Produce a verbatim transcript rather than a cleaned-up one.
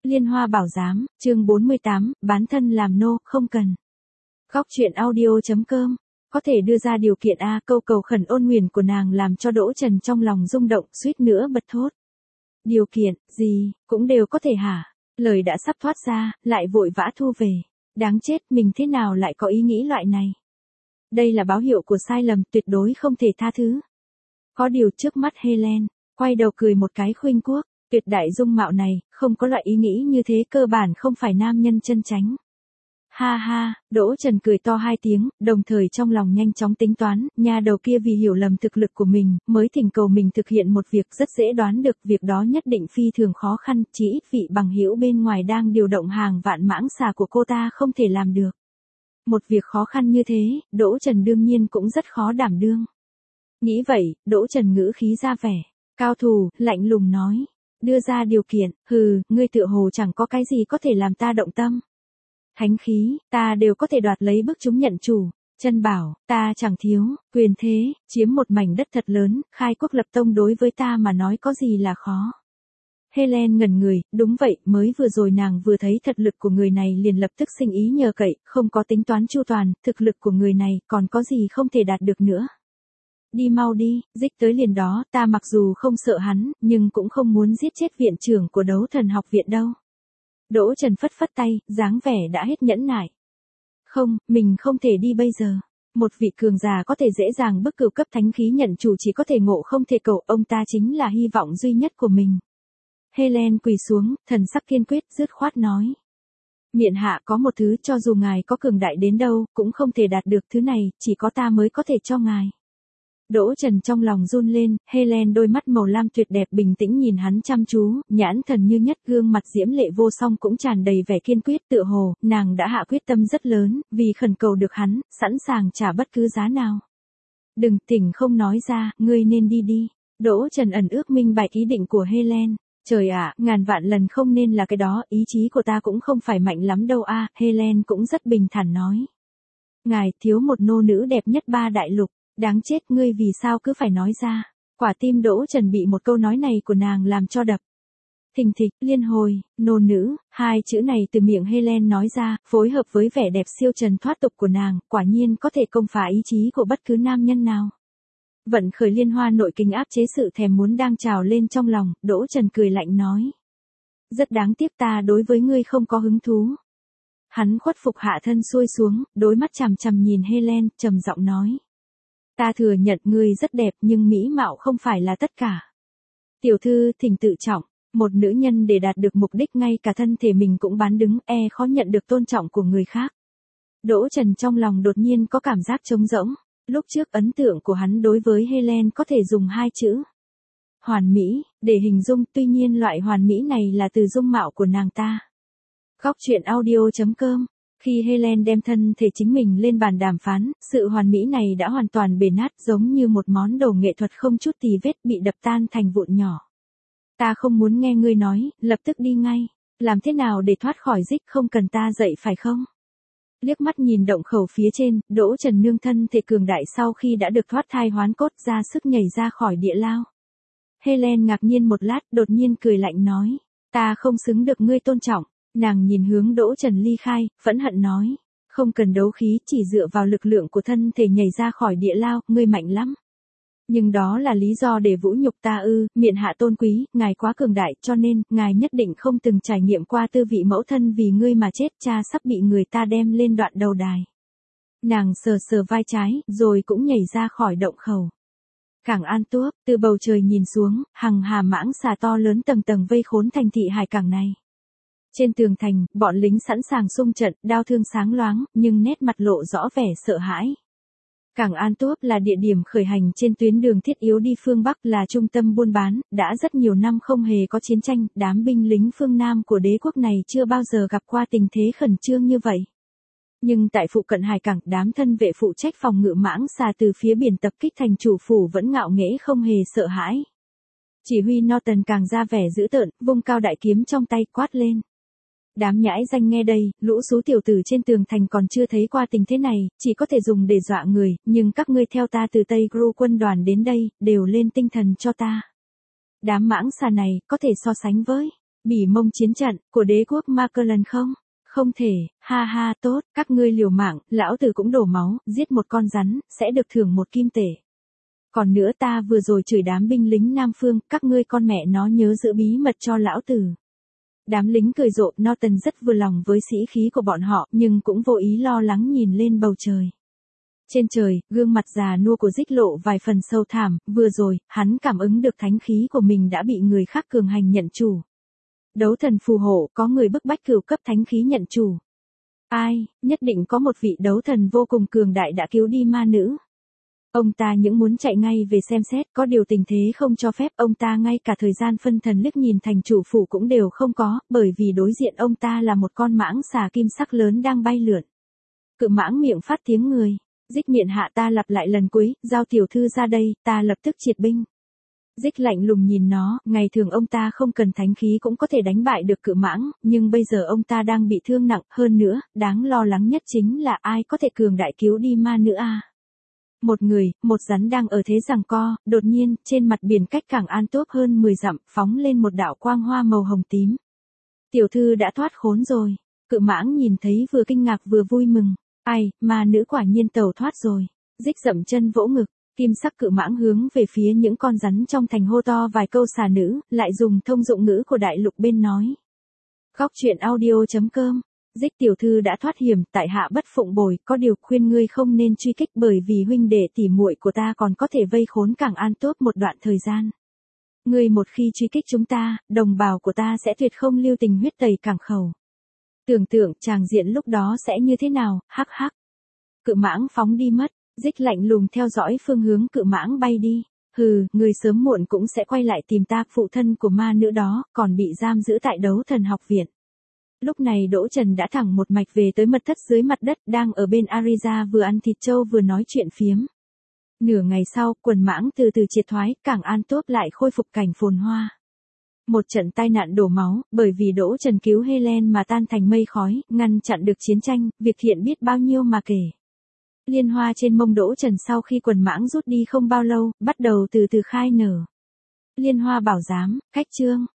Liên Hoa Bảo Giám, chương bốn mươi tám, bán thân làm nô, không cần. Góc truyện audio.com, có thể đưa ra điều kiện A, câu cầu khẩn ôn nguyền của nàng làm cho Đỗ Trần trong lòng rung động, suýt nữa bật thốt. Điều kiện, gì, cũng đều có thể hả? Lời đã sắp thoát ra, lại vội vã thu về. Đáng chết, mình thế nào lại có ý nghĩ loại này? Đây là báo hiệu của sai lầm, tuyệt đối không thể tha thứ. Có điều trước mắt Helen, quay đầu cười một cái khuynh quốc. Tuyệt đại dung mạo này, không có loại ý nghĩ như thế cơ bản không phải nam nhân chân chánh. Ha ha, Đỗ Trần cười to hai tiếng, đồng thời trong lòng nhanh chóng tính toán, nhà đầu kia vì hiểu lầm thực lực của mình, mới thỉnh cầu mình thực hiện một việc rất dễ đoán được, việc đó nhất định phi thường khó khăn, chỉ ít vị bằng hữu bên ngoài đang điều động hàng vạn mãng xà của cô ta không thể làm được. Một việc khó khăn như thế, Đỗ Trần đương nhiên cũng rất khó đảm đương. Nghĩ vậy, Đỗ Trần ngữ khí ra vẻ, cao thù, lạnh lùng nói. Đưa ra điều kiện, hừ, ngươi tựa hồ chẳng có cái gì có thể làm ta động tâm. Thánh khí, ta đều có thể đoạt lấy bức chúng nhận chủ. Chân bảo, ta chẳng thiếu, quyền thế, chiếm một mảnh đất thật lớn, khai quốc lập tông đối với ta mà nói có gì là khó. Helen ngẩn người, đúng vậy, mới vừa rồi nàng vừa thấy thực lực của người này liền lập tức sinh ý nhờ cậy, không có tính toán chu toàn, thực lực của người này còn có gì không thể đạt được nữa. Đi mau đi, dích tới liền đó, ta mặc dù không sợ hắn, nhưng cũng không muốn giết chết viện trưởng của đấu thần học viện đâu. Đỗ Trần phất phất tay, dáng vẻ đã hết nhẫn nại. Không, mình không thể đi bây giờ. Một vị cường già có thể dễ dàng bức cửu cấp thánh khí nhận chủ chỉ có thể ngộ không thể cầu, ông ta chính là hy vọng duy nhất của mình. Helen quỳ xuống, thần sắc kiên quyết, dứt khoát nói. Miện hạ có một thứ cho dù ngài có cường đại đến đâu, cũng không thể đạt được thứ này, chỉ có ta mới có thể cho ngài. Đỗ Trần trong lòng run lên, Helen đôi mắt màu lam tuyệt đẹp bình tĩnh nhìn hắn chăm chú, nhãn thần như nhất, gương mặt diễm lệ vô song cũng tràn đầy vẻ kiên quyết, tựa hồ, nàng đã hạ quyết tâm rất lớn, vì khẩn cầu được hắn, sẵn sàng trả bất cứ giá nào. Đừng, tỉnh không nói ra, ngươi nên đi đi. Đỗ Trần ẩn ước minh bạch ý định của Helen. Trời ạ, ngàn vạn lần không nên là cái đó, ý chí của ta cũng không phải mạnh lắm đâu a. Helen cũng rất bình thản nói. Ngài thiếu một nô nữ đẹp nhất ba đại lục. Đáng chết, ngươi vì sao cứ phải nói ra. Quả tim Đỗ Trần bị một câu nói này của nàng làm cho đập. Thình thịch, liên hồi, nô nữ, hai chữ này từ miệng Helen nói ra, phối hợp với vẻ đẹp siêu trần thoát tục của nàng, quả nhiên có thể công phá ý chí của bất cứ nam nhân nào. Vận khởi liên hoa nội kinh áp chế sự thèm muốn đang trào lên trong lòng, Đỗ Trần cười lạnh nói. Rất đáng tiếc, ta đối với ngươi không có hứng thú. Hắn khuất phục hạ thân xuôi xuống, đôi mắt chằm chằm nhìn Helen, trầm giọng nói. Ta thừa nhận ngươi rất đẹp nhưng mỹ mạo không phải là tất cả. Tiểu thư, thỉnh tự trọng, một nữ nhân để đạt được mục đích ngay cả thân thể mình cũng bán đứng, e khó nhận được tôn trọng của người khác. Đỗ Trần trong lòng đột nhiên có cảm giác trống rỗng, lúc trước ấn tượng của hắn đối với Helen có thể dùng hai chữ. Hoàn mỹ, để hình dung, tuy nhiên loại hoàn mỹ này là từ dung mạo của nàng ta. Góc truyện audio.com. Khi Helen đem thân thể chính mình lên bàn đàm phán, sự hoàn mỹ này đã hoàn toàn bể nát giống như một món đồ nghệ thuật không chút tì vết bị đập tan thành vụn nhỏ. Ta không muốn nghe ngươi nói, lập tức đi ngay. Làm thế nào để thoát khỏi dích không cần ta dạy phải không? Liếc mắt nhìn động khẩu phía trên, Đỗ Trần nương thân thể cường đại sau khi đã được thoát thai hoán cốt ra sức nhảy ra khỏi địa lao. Helen ngạc nhiên một lát đột nhiên cười lạnh nói. Ta không xứng được ngươi tôn trọng. Nàng nhìn hướng Đỗ Trần ly khai, phẫn hận nói. Không cần đấu khí, chỉ dựa vào lực lượng của thân thể nhảy ra khỏi địa lao, ngươi mạnh lắm. Nhưng đó là lý do để vũ nhục ta ư, miện hạ tôn quý, ngài quá cường đại, cho nên, ngài nhất định không từng trải nghiệm qua tư vị mẫu thân vì ngươi mà chết, cha sắp bị người ta đem lên đoạn đầu đài. Nàng sờ sờ vai trái, rồi cũng nhảy ra khỏi động khẩu. Cảng An Tuốc, từ bầu trời nhìn xuống, hằng hà mãng xà to lớn tầng tầng vây khốn thành thị hải cảng này. Trên tường thành, bọn lính sẵn sàng xung trận, đao thương sáng loáng, nhưng nét mặt lộ rõ vẻ sợ hãi. Cảng An Tuốc là địa điểm khởi hành trên tuyến đường thiết yếu đi phương Bắc, là trung tâm buôn bán, đã rất nhiều năm không hề có chiến tranh, đám binh lính phương Nam của đế quốc này chưa bao giờ gặp qua tình thế khẩn trương như vậy. Nhưng tại phụ cận hải cảng, đám thân vệ phụ trách phòng ngự mãng xà từ phía biển tập kích thành chủ phủ vẫn ngạo nghễ không hề sợ hãi. Chỉ huy Norton càng ra vẻ dữ tợn, vung cao đại kiếm trong tay quát lên. Đám nhãi danh nghe đây, lũ số tiểu tử trên tường thành còn chưa thấy qua tình thế này, chỉ có thể dùng để dọa người, nhưng các ngươi theo ta từ Tây Gru quân đoàn đến đây, đều lên tinh thần cho ta. Đám mãng xà này, có thể so sánh với, Bỉ Mông chiến trận, của đế quốc Ma Cơ Lần không? Không thể, ha ha tốt, các ngươi liều mạng, lão tử cũng đổ máu, giết một con rắn, sẽ được thưởng một kim tể. Còn nữa ta vừa rồi chửi đám binh lính Nam Phương, các ngươi con mẹ nó nhớ giữ bí mật cho lão tử. Đám lính cười rộ, Norton rất vừa lòng với sĩ khí của bọn họ, nhưng cũng vô ý lo lắng nhìn lên bầu trời. Trên trời, gương mặt già nua của Dích lộ vài phần sâu thẳm, vừa rồi, hắn cảm ứng được thánh khí của mình đã bị người khác cường hành nhận chủ. Đấu thần phù hộ, có người bức bách cửu cấp thánh khí nhận chủ. Ai, nhất định có một vị đấu thần vô cùng cường đại đã cứu đi ma nữ. Ông ta những muốn chạy ngay về xem xét, có điều tình thế không cho phép, ông ta ngay cả thời gian phân thần liếc nhìn thành chủ phủ cũng đều không có, bởi vì đối diện ông ta là một con mãng xà kim sắc lớn đang bay lượn. Cự mãng miệng phát tiếng người. Dích miệng hạ ta lặp lại lần cuối, giao tiểu thư ra đây, ta lập tức triệt binh. Dích lạnh lùng nhìn nó, ngày thường ông ta không cần thánh khí cũng có thể đánh bại được cự mãng, nhưng bây giờ ông ta đang bị thương nặng, hơn nữa, đáng lo lắng nhất chính là ai có thể cường đại cứu đi ma nữ a. Một người, một rắn đang ở thế giằng co, đột nhiên, trên mặt biển cách cảng An Tốt hơn mười dặm, phóng lên một đạo quang hoa màu hồng tím. Tiểu thư đã thoát khốn rồi. Cự mãng nhìn thấy vừa kinh ngạc vừa vui mừng. Ai, ma nữ quả nhiên tẩu thoát rồi. Dích dậm chân vỗ ngực, kim sắc cự mãng hướng về phía những con rắn trong thành hô to vài câu xà nữ, lại dùng thông dụng ngữ của đại lục bên nói. Góc truyện audio chấm com. Dích tiểu thư đã thoát hiểm, tại hạ bất phụng bồi, có điều khuyên ngươi không nên truy kích bởi vì huynh đệ tỉ muội của ta còn có thể vây khốn cảng An Tốt một đoạn thời gian. Ngươi một khi truy kích chúng ta, đồng bào của ta sẽ tuyệt không lưu tình huyết tẩy cảng khẩu. Tưởng tượng tràng diện lúc đó sẽ như thế nào, hắc hắc. Cự mãng phóng đi mất, Dích lạnh lùng theo dõi phương hướng cự mãng bay đi. Hừ, người sớm muộn cũng sẽ quay lại tìm ta, phụ thân của ma nữ đó, còn bị giam giữ tại đấu thần học viện. Lúc này Đỗ Trần đã thẳng một mạch về tới mật thất dưới mặt đất, đang ở bên Ariza vừa ăn thịt trâu vừa nói chuyện phiếm. Nửa ngày sau, quần mãng từ từ triệt thoái, cảng An Tốt lại khôi phục cảnh phồn hoa. Một trận tai nạn đổ máu, bởi vì Đỗ Trần cứu Helen mà tan thành mây khói, ngăn chặn được chiến tranh, việc thiện biết bao nhiêu mà kể. Liên hoa trên mông Đỗ Trần sau khi quần mãng rút đi không bao lâu, bắt đầu từ từ khai nở. Liên hoa bảo giám, cách chương.